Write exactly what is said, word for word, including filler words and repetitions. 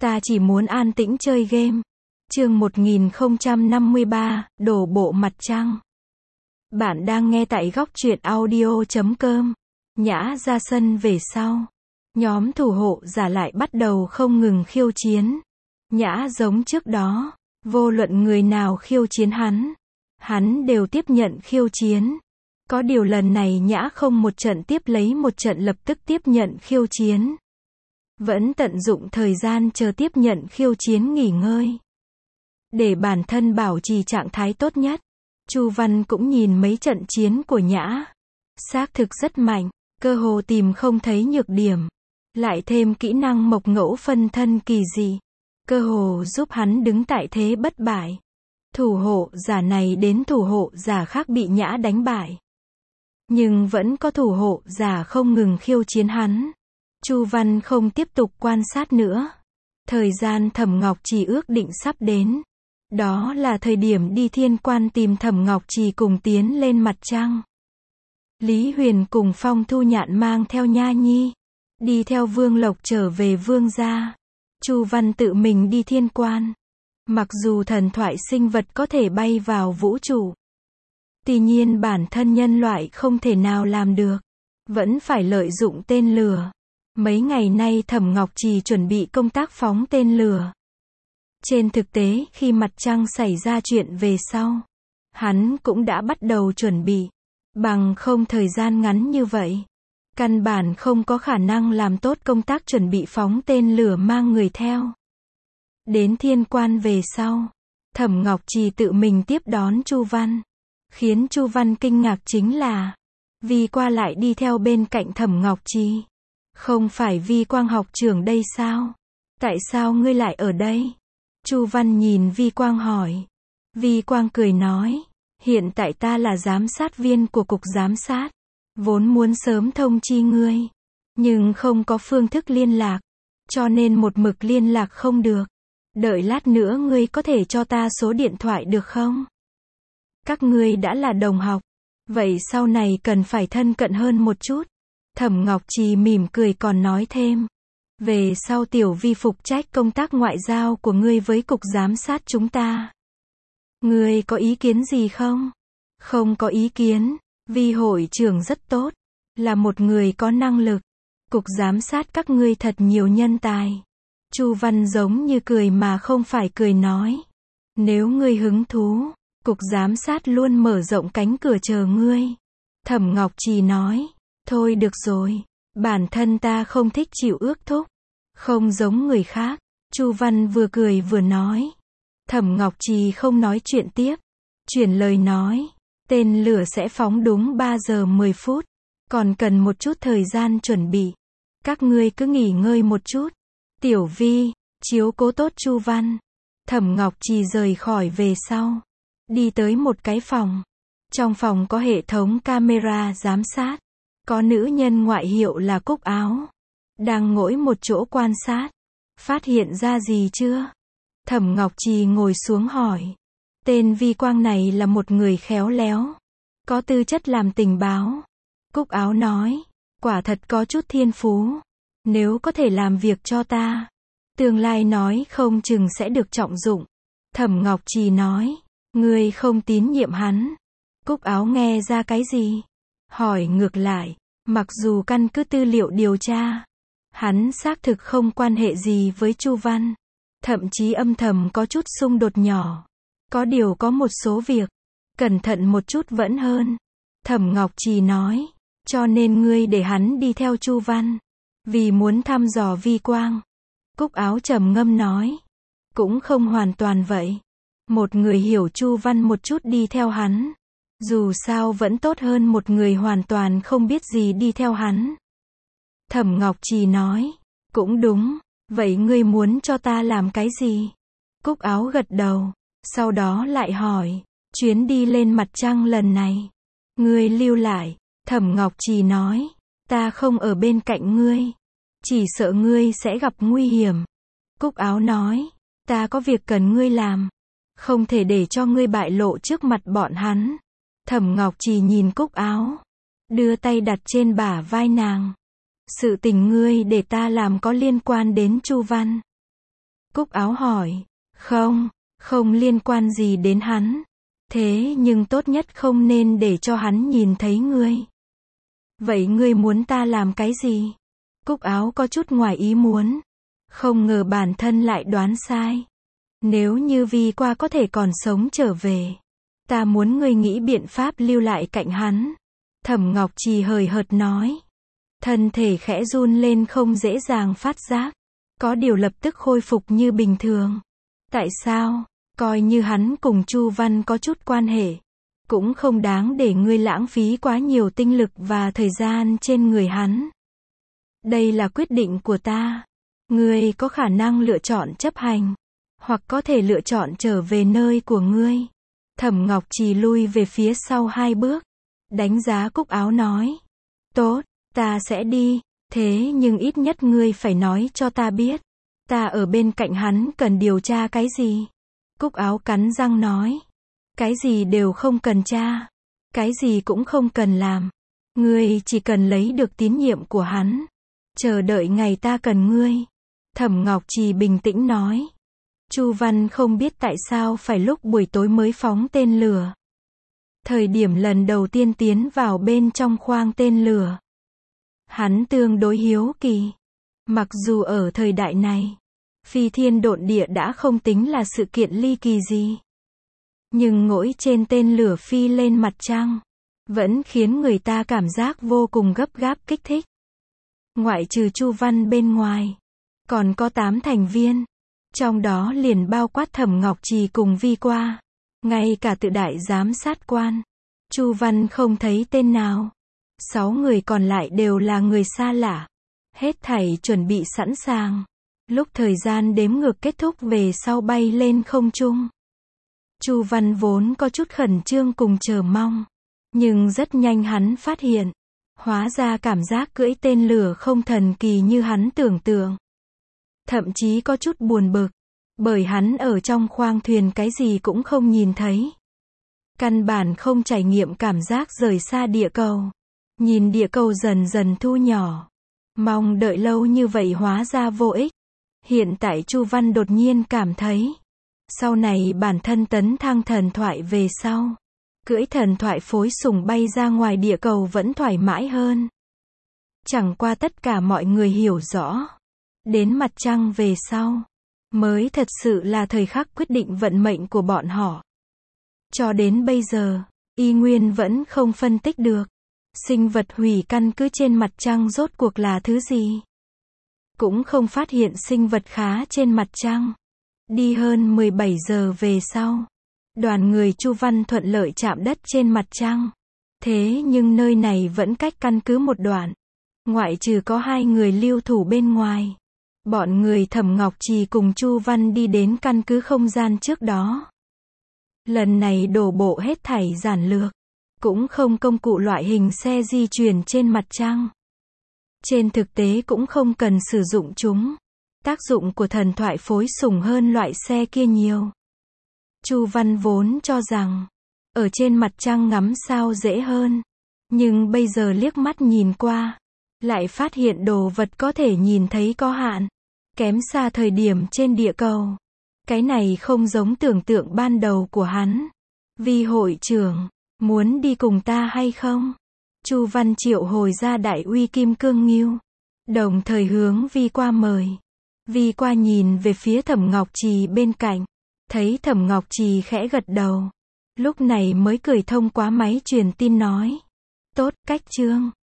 Ta chỉ muốn an tĩnh chơi game. Chương một nghìn không trăm năm mươi ba, đổ bộ mặt trăng. Bạn đang nghe tại góc truyện audio chấm com. Nhã ra sân về sau. Nhóm thủ hộ giả lại bắt đầu không ngừng khiêu chiến. Nhã giống trước đó, vô luận người nào khiêu chiến hắn, hắn đều tiếp nhận khiêu chiến. Có điều lần này Nhã không một trận tiếp lấy một trận lập tức tiếp nhận khiêu chiến. Vẫn tận dụng thời gian chờ tiếp nhận khiêu chiến nghỉ ngơi. Để bản thân bảo trì trạng thái tốt nhất. Chu Văn cũng nhìn mấy trận chiến của Nhã. Xác thực rất mạnh, cơ hồ tìm không thấy nhược điểm. Lại thêm kỹ năng mộc ngẫu phân thân kỳ dị. Cơ hồ giúp hắn đứng tại thế bất bại. Thủ hộ giả này đến thủ hộ giả khác bị Nhã đánh bại. Nhưng vẫn có thủ hộ giả không ngừng khiêu chiến hắn. Chu Văn không tiếp tục quan sát nữa. Thời gian Thẩm Ngọc Trì ước định sắp đến. Đó là thời điểm đi thiên quan tìm Thẩm Ngọc Trì cùng tiến lên mặt trăng. Lý Huyền cùng Phong Thu Nhạn mang theo Nha Nhi. Đi theo Vương Lộc trở về Vương gia. Chu Văn tự mình đi thiên quan. Mặc dù thần thoại sinh vật có thể bay vào vũ trụ. Tuy nhiên bản thân nhân loại không thể nào làm được. Vẫn phải lợi dụng tên lửa. Mấy ngày nay Thẩm Ngọc Trì chuẩn bị công tác phóng tên lửa. Trên thực tế khi mặt trăng xảy ra chuyện về sau, hắn cũng đã bắt đầu chuẩn bị. Bằng không thời gian ngắn như vậy, căn bản không có khả năng làm tốt công tác chuẩn bị phóng tên lửa mang người theo. Đến thiên quan về sau, Thẩm Ngọc Trì tự mình tiếp đón Chu Văn. Khiến Chu Văn kinh ngạc chính là, Vi qua lại đi theo bên cạnh Thẩm Ngọc Trì. Không phải Vi Quang học trưởng đây sao? Tại sao ngươi lại ở đây? Chu Văn nhìn Vi Quang hỏi. Vi Quang cười nói, hiện tại ta là giám sát viên của cục giám sát. Vốn muốn sớm thông chi ngươi. Nhưng không có phương thức liên lạc. Cho nên một mực liên lạc không được. Đợi lát nữa ngươi có thể cho ta số điện thoại được không? Các ngươi đã là đồng học. Vậy sau này cần phải thân cận hơn một chút. Thẩm Ngọc Trì mỉm cười còn nói thêm. Về sau Tiểu Vi phục trách công tác ngoại giao của ngươi với cục giám sát chúng ta. Ngươi có ý kiến gì không? Không có ý kiến. Vi hội trưởng rất tốt. Là một người có năng lực. Cục giám sát các ngươi thật nhiều nhân tài. Chu Văn giống như cười mà không phải cười nói. Nếu ngươi hứng thú, cục giám sát luôn mở rộng cánh cửa chờ ngươi. Thẩm Ngọc Trì nói. Thôi được rồi. Bản thân ta không thích chịu ước thúc. Không giống người khác. Chu Văn vừa cười vừa nói. Thẩm Ngọc Trì không nói chuyện tiếp. Chuyển lời nói. Tên lửa sẽ phóng đúng ba giờ mười phút. Còn cần một chút thời gian chuẩn bị. Các ngươi cứ nghỉ ngơi một chút. Tiểu Vi, chiếu cố tốt Chu Văn. Thẩm Ngọc Trì rời khỏi về sau. Đi tới một cái phòng. Trong phòng có hệ thống camera giám sát. Có nữ nhân ngoại hiệu là Cúc Áo. Đang ngồi một chỗ quan sát. Phát hiện ra gì chưa? Thẩm Ngọc Trì ngồi xuống hỏi. Tên Vi Quang này là một người khéo léo. Có tư chất làm tình báo. Cúc Áo nói. Quả thật có chút thiên phú. Nếu có thể làm việc cho ta. Tương lai nói không chừng sẽ được trọng dụng. Thẩm Ngọc Trì nói. Ngươi không tín nhiệm hắn. Cúc Áo nghe ra cái gì? Hỏi ngược lại. Mặc dù căn cứ tư liệu điều tra. Hắn xác thực không quan hệ gì với Chu Văn. Thậm chí âm thầm có chút xung đột nhỏ. Có điều có một số việc. Cẩn thận một chút vẫn hơn. Thẩm Ngọc Trì nói. Cho nên ngươi để hắn đi theo Chu Văn. Vì muốn thăm dò Vi Quang. Cúc Áo trầm ngâm nói. Cũng không hoàn toàn vậy. Một người hiểu Chu Văn một chút đi theo hắn. Dù sao vẫn tốt hơn một người hoàn toàn không biết gì đi theo hắn. Thẩm Ngọc Trì nói. Cũng đúng. Vậy ngươi muốn cho ta làm cái gì? Cúc Áo gật đầu. Sau đó lại hỏi. Chuyến đi lên mặt trăng lần này. Ngươi lưu lại. Thẩm Ngọc Trì nói. Ta không ở bên cạnh ngươi. Chỉ sợ ngươi sẽ gặp nguy hiểm. Cúc Áo nói. Ta có việc cần ngươi làm. Không thể để cho ngươi bại lộ trước mặt bọn hắn. Thẩm Ngọc Trì nhìn Cúc Áo. Đưa tay đặt trên bả vai nàng. Sự tình ngươi để ta làm có liên quan đến Chu Văn. Cúc Áo hỏi. Không, không liên quan gì đến hắn. Thế nhưng tốt nhất không nên để cho hắn nhìn thấy ngươi. Vậy ngươi muốn ta làm cái gì? Cúc Áo có chút ngoài ý muốn. Không ngờ bản thân lại đoán sai. Nếu như Vi Qua có thể còn sống trở về, ta muốn ngươi nghĩ biện pháp lưu lại cạnh hắn. Thẩm Ngọc Trì hời hợt nói. Thân thể khẽ run lên không dễ dàng phát giác. Có điều lập tức khôi phục như bình thường. Tại sao? Coi như hắn cùng Chu Văn có chút quan hệ. Cũng không đáng để ngươi lãng phí quá nhiều tinh lực và thời gian trên người hắn. Đây là quyết định của ta. Ngươi có khả năng lựa chọn chấp hành. Hoặc có thể lựa chọn trở về nơi của ngươi. Thẩm Ngọc Trì lui về phía sau hai bước. Đánh giá Cúc Áo nói. Tốt, ta sẽ đi. Thế nhưng ít nhất ngươi phải nói cho ta biết. Ta ở bên cạnh hắn cần điều tra cái gì? Cúc Áo cắn răng nói. Cái gì đều không cần tra. Cái gì cũng không cần làm. Ngươi chỉ cần lấy được tín nhiệm của hắn. Chờ đợi ngày ta cần ngươi. Thẩm Ngọc Trì bình tĩnh nói. Chu Văn không biết tại sao phải lúc buổi tối mới phóng tên lửa. Thời điểm lần đầu tiên tiến vào bên trong khoang tên lửa. Hắn tương đối hiếu kỳ. Mặc dù ở thời đại này, phi thiên độn địa đã không tính là sự kiện ly kỳ gì. Nhưng ngồi trên tên lửa phi lên mặt trăng, vẫn khiến người ta cảm giác vô cùng gấp gáp kích thích. Ngoại trừ Chu Văn bên ngoài, còn có tám thành viên. Trong đó liền bao quát Thẩm Ngọc Trì cùng Vi Qua. Ngay cả tự đại giám sát quan. Chu Văn không thấy tên nào. Sáu người còn lại đều là người xa lạ. Hết thảy chuẩn bị sẵn sàng. Lúc thời gian đếm ngược kết thúc về sau bay lên không trung. Chu Văn vốn có chút khẩn trương cùng chờ mong. Nhưng rất nhanh hắn phát hiện. Hóa ra cảm giác cưỡi tên lửa không thần kỳ như hắn tưởng tượng. Thậm chí có chút buồn bực. Bởi hắn ở trong khoang thuyền cái gì cũng không nhìn thấy. Căn bản không trải nghiệm cảm giác rời xa địa cầu. Nhìn địa cầu dần dần thu nhỏ. Mong đợi lâu như vậy hóa ra vô ích. Hiện tại Chu Văn đột nhiên cảm thấy. Sau này bản thân tấn thăng thần thoại về sau. Cưỡi thần thoại phối sùng bay ra ngoài địa cầu vẫn thoải mái hơn. Chẳng qua tất cả mọi người hiểu rõ. Đến mặt trăng về sau. Mới thật sự là thời khắc quyết định vận mệnh của bọn họ. Cho đến bây giờ, y nguyên vẫn không phân tích được. Sinh vật hủy căn cứ trên mặt trăng rốt cuộc là thứ gì. Cũng không phát hiện sinh vật khá trên mặt trăng. Đi hơn mười bảy giờ về sau. Đoàn người Chu Văn thuận lợi chạm đất trên mặt trăng. Thế nhưng nơi này vẫn cách căn cứ một đoạn. Ngoại trừ có hai người lưu thủ bên ngoài. Bọn người Thẩm Ngọc Trì cùng Chu Văn đi đến căn cứ không gian trước đó. Lần này đổ bộ hết thảy giản lược. Cũng không công cụ loại hình xe di chuyển trên mặt trăng. Trên thực tế cũng không cần sử dụng chúng. Tác dụng của thần thoại phối sùng hơn loại xe kia nhiều. Chu Văn vốn cho rằng, ở trên mặt trăng ngắm sao dễ hơn. Nhưng bây giờ liếc mắt nhìn qua, lại phát hiện đồ vật có thể nhìn thấy có hạn. Kém xa thời điểm trên địa cầu. Cái này không giống tưởng tượng ban đầu của hắn. Vi hội trưởng, muốn đi cùng ta hay không? Chu Văn triệu hồi ra đại uy kim cương ngưu. Đồng thời hướng Vi Qua mời. Vi Qua nhìn về phía Thẩm Ngọc Trì bên cạnh. Thấy Thẩm Ngọc Trì khẽ gật đầu. Lúc này mới cười thông qua máy truyền tin nói. Tốt, cách chương.